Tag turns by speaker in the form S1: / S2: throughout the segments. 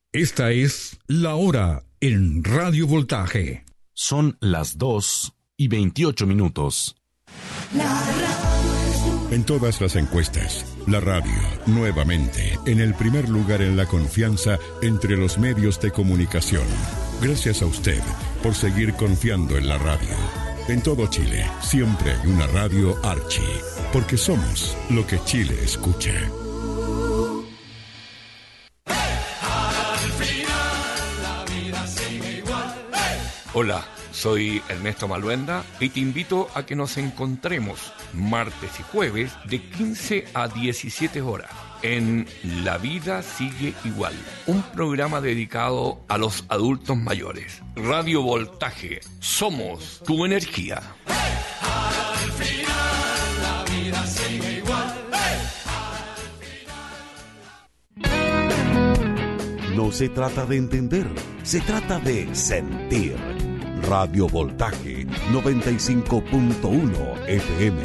S1: Esta es La Hora en Radio Voltaje.
S2: Son las 2:28.
S3: En todas las encuestas, la radio, nuevamente, en el primer lugar en la confianza entre los medios de comunicación. Gracias a usted por seguir confiando en la radio. En todo Chile, siempre hay una radio Archi, porque somos lo que Chile escucha.
S4: Hola, soy Ernesto Maluenda y te invito a que nos encontremos martes y jueves de 15 a 17 horas en La Vida Sigue Igual, un programa dedicado a los adultos mayores. Radio Voltaje, somos tu energía.
S5: Al final la vida sigue igual.
S6: No se trata de entender, se trata de sentir. Radio Voltaje 95.1 FM.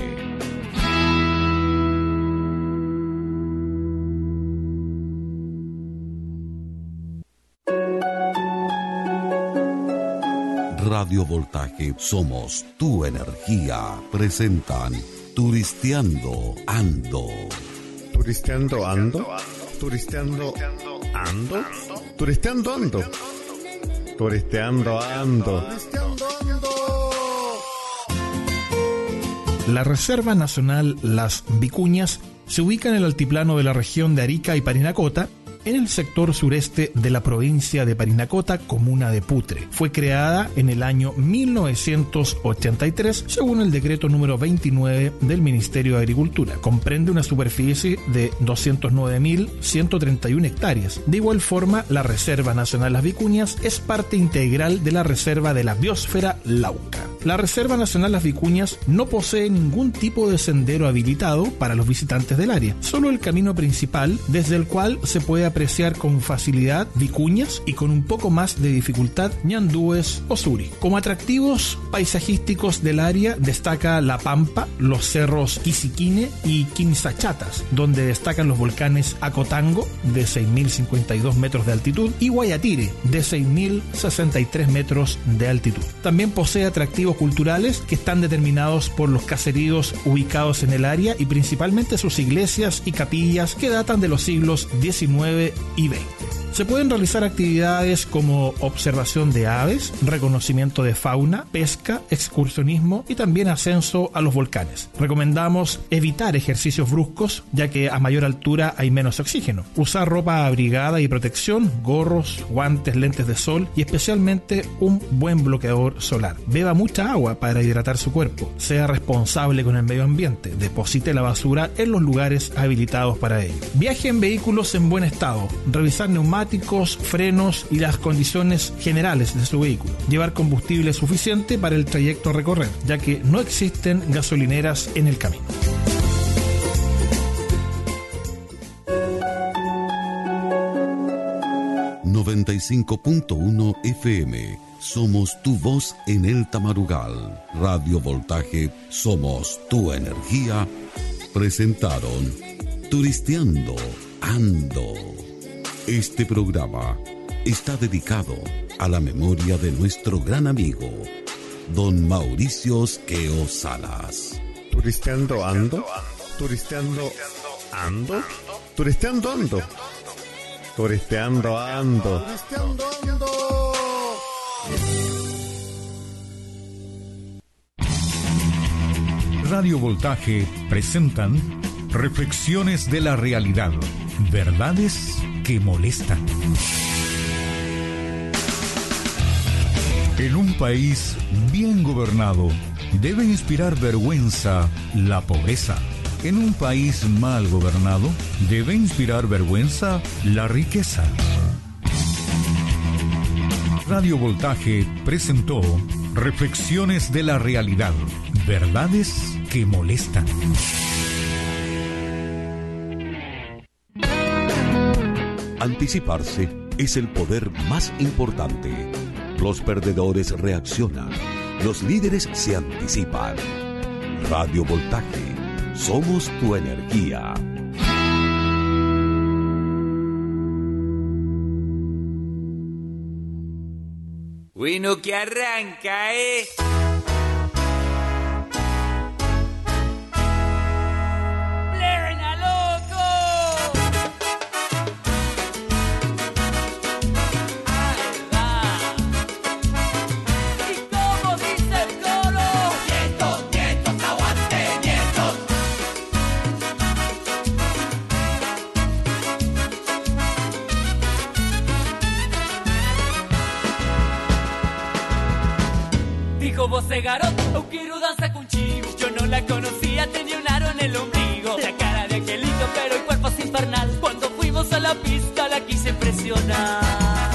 S6: Radio Voltaje, somos tu energía. Presentan Turisteando Ando.
S7: ¿Turisteando Ando? ¿Turisteando Ando? ¿Turisteando Ando? Turisteando Ando.
S8: La Reserva Nacional Las Vicuñas se ubica en el altiplano de la región de Arica y Parinacota, en el sector sureste de la provincia de Parinacota, comuna de Putre. Fue creada en el año 1983, según el decreto número 29 del Ministerio de Agricultura. Comprende una superficie de 209.131 hectáreas. De igual forma, la Reserva Nacional Las Vicuñas es parte integral de la Reserva de la Biosfera Lauca. La Reserva Nacional Las Vicuñas no posee ningún tipo de sendero habilitado para los visitantes del área, solo el camino principal, desde el cual se puede apreciar con facilidad vicuñas y con un poco más de dificultad ñandúes o suri. Como atractivos paisajísticos del área destaca la Pampa, los cerros Quisiquine y Quinsachatas, donde destacan los volcanes Acotango, de 6.052 metros de altitud, y Guayatire, de 6.063 metros de altitud. También posee atractivos culturales que están determinados por los caseríos ubicados en el área y principalmente sus iglesias y capillas que datan de los siglos XIX y XX. Se pueden realizar actividades como observación de aves, reconocimiento de fauna, pesca, excursionismo y también ascenso a los volcanes. Recomendamos evitar ejercicios bruscos, ya que a mayor altura hay menos oxígeno. Usar ropa abrigada y protección, gorros, guantes, lentes de sol y especialmente un buen bloqueador solar. Beba mucha agua para hidratar su cuerpo. Sea responsable con el medio ambiente. Deposite la basura en los lugares habilitados para ello. Viaje en vehículos en buen estado. Revisar neumáticos, frenos y las condiciones generales de su vehículo. Llevar combustible suficiente para el trayecto a recorrer, ya que no existen gasolineras en el camino.
S6: ...95.1 FM... Somos tu voz en el Tamarugal. Radio Voltaje, somos tu energía. Presentaron Turisteando Ando. Este programa está dedicado a la memoria de nuestro gran amigo, don Mauricio Osqueo Salas.
S7: ¿Turisteando Ando? ¿Turisteando Ando? ¿Turisteando Ando? ¿Turisteando Ando? ¿Turisteando Ando?
S1: Radio Voltaje presentan Reflexiones de la Realidad, verdades que molestan. En un país bien gobernado, debe inspirar vergüenza la pobreza. En un país mal gobernado, debe inspirar vergüenza la riqueza. Radio Voltaje presentó Reflexiones de la Realidad, verdades que molestan.
S6: Anticiparse es el poder más importante. Los perdedores reaccionan, los líderes se anticipan. Radio Voltaje, somos tu energía.
S2: Bueno, que arranca, ¿eh? ¡Plena, loco! Ahí va. ¿Y cómo dice el coro? Nietos, nietos, aguante, nietos. Dijo voce garoto, eu quiero danza contigo. Yo no la conocía, tenía un aro en el ombligo. La cara de angelito, pero el cuerpo es infernal. Cuando fuimos a la pista la quise impresionar.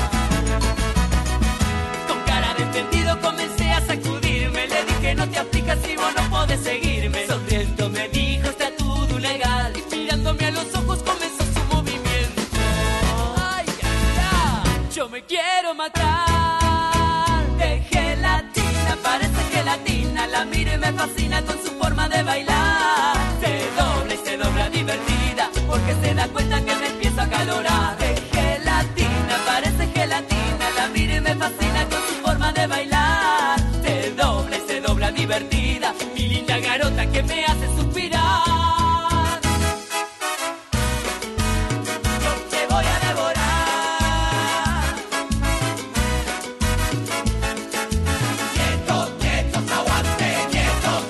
S2: Con cara de entendido comencé a sacudirme. Le dije no te aplicas si vos no podés seguirme. Sonriendo me dijo está todo legal. Y mirándome a los ojos comenzó su movimiento. Ay, ay, ay, yo me quiero matar. De gelatina, parece gelatina. La miro y me fascina con su forma de bailar. Se dobla y se dobla divertida, porque se da cuenta que me empiezo a acalorar. De gelatina, parece gelatina. La miro y me fascina con su forma de bailar. Se dobla y se dobla divertida, mi linda garota que me hace suspirar. Yo te voy a devorar. Nietos, nietos, aguante, nietos.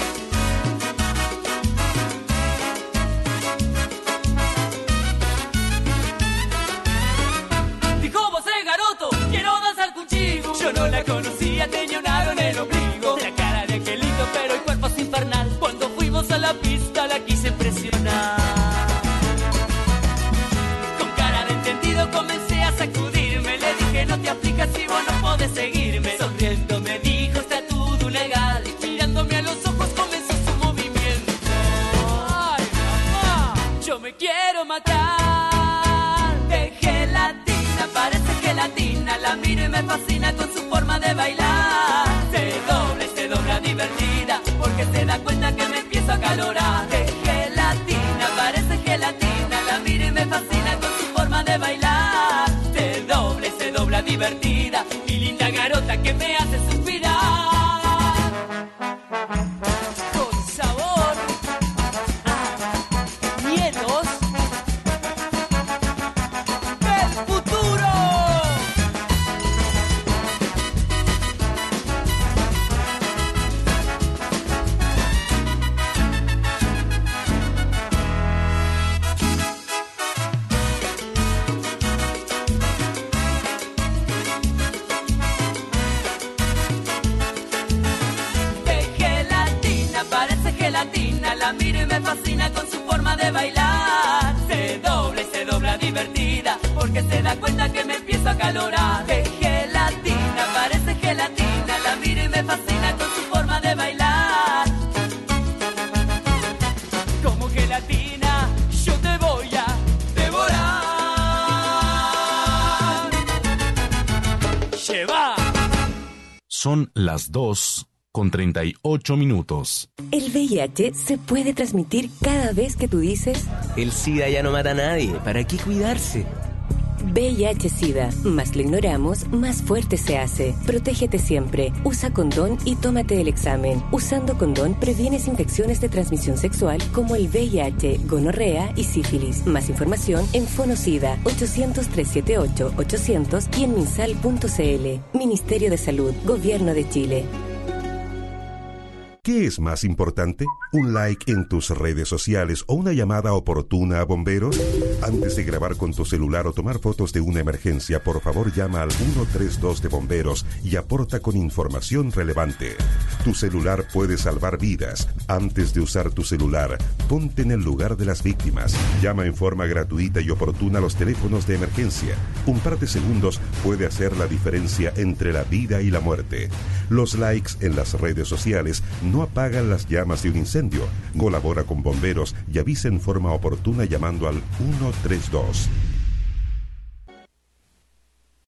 S2: Dijo vos garoto, quiero danzar contigo. Yo no la conocía, tenía un aro en el ombligo. La cara de angelito, pero el cuerpo es infernal. Cuando fuimos a la pista la quise impresionar. Con cara de entendido comencé a sacudirme. Le dije no te aplicas si vos no podés seguirme. Sonriendo me dijo está todo legal. Y mirándome a los ojos comenzó su movimiento. Ay, mamá, yo me quiero matar. De gelatina, parece gelatina. La miro y me fascina con su forma de bailar. Se dobla divertida, porque se da cuenta que me empiezo a acalorar. De gelatina, parece gelatina. La miro y me fascina con su forma de bailar. Se dobla divertida, mi linda garota que me hace suspirar. Con sabor a nietos del futuro. De gelatina, parece gelatina. La miro y me fascina con su forma de bailar. Se dobla y se dobla divertida, porque se da cuenta que me empiezo a acalorar. De gelatina, parece gelatina. La miro y me fascina con su forma de bailar. Como gelatina, yo te voy a devorar. Lleva.
S9: Son las 2:38.
S10: El VIH se puede transmitir cada vez que tú dices
S11: el SIDA ya no mata a nadie, ¿para qué cuidarse?
S10: VIH-Sida, más lo ignoramos, más fuerte se hace. Protégete siempre, usa condón y tómate el examen. Usando condón previenes infecciones de transmisión sexual como el VIH, gonorrea y sífilis. Más información en Fonocida 800-378-800 y en minsal.cl. Ministerio de Salud, Gobierno de Chile.
S12: ¿Qué es más importante? ¿Un like en tus redes sociales o una llamada oportuna a bomberos? Antes de grabar con tu celular o tomar fotos de una emergencia, por favor llama al 132 de bomberos y aporta con información relevante. Tu celular puede salvar vidas. Antes de usar tu celular, ponte en el lugar de las víctimas. Llama en forma gratuita y oportuna a los teléfonos de emergencia. Un par de segundos puede hacer la diferencia entre la vida y la muerte. Los likes en las redes sociales no apagan las llamas de un incendio. Colabora con bomberos y avisa en forma oportuna llamando al 132.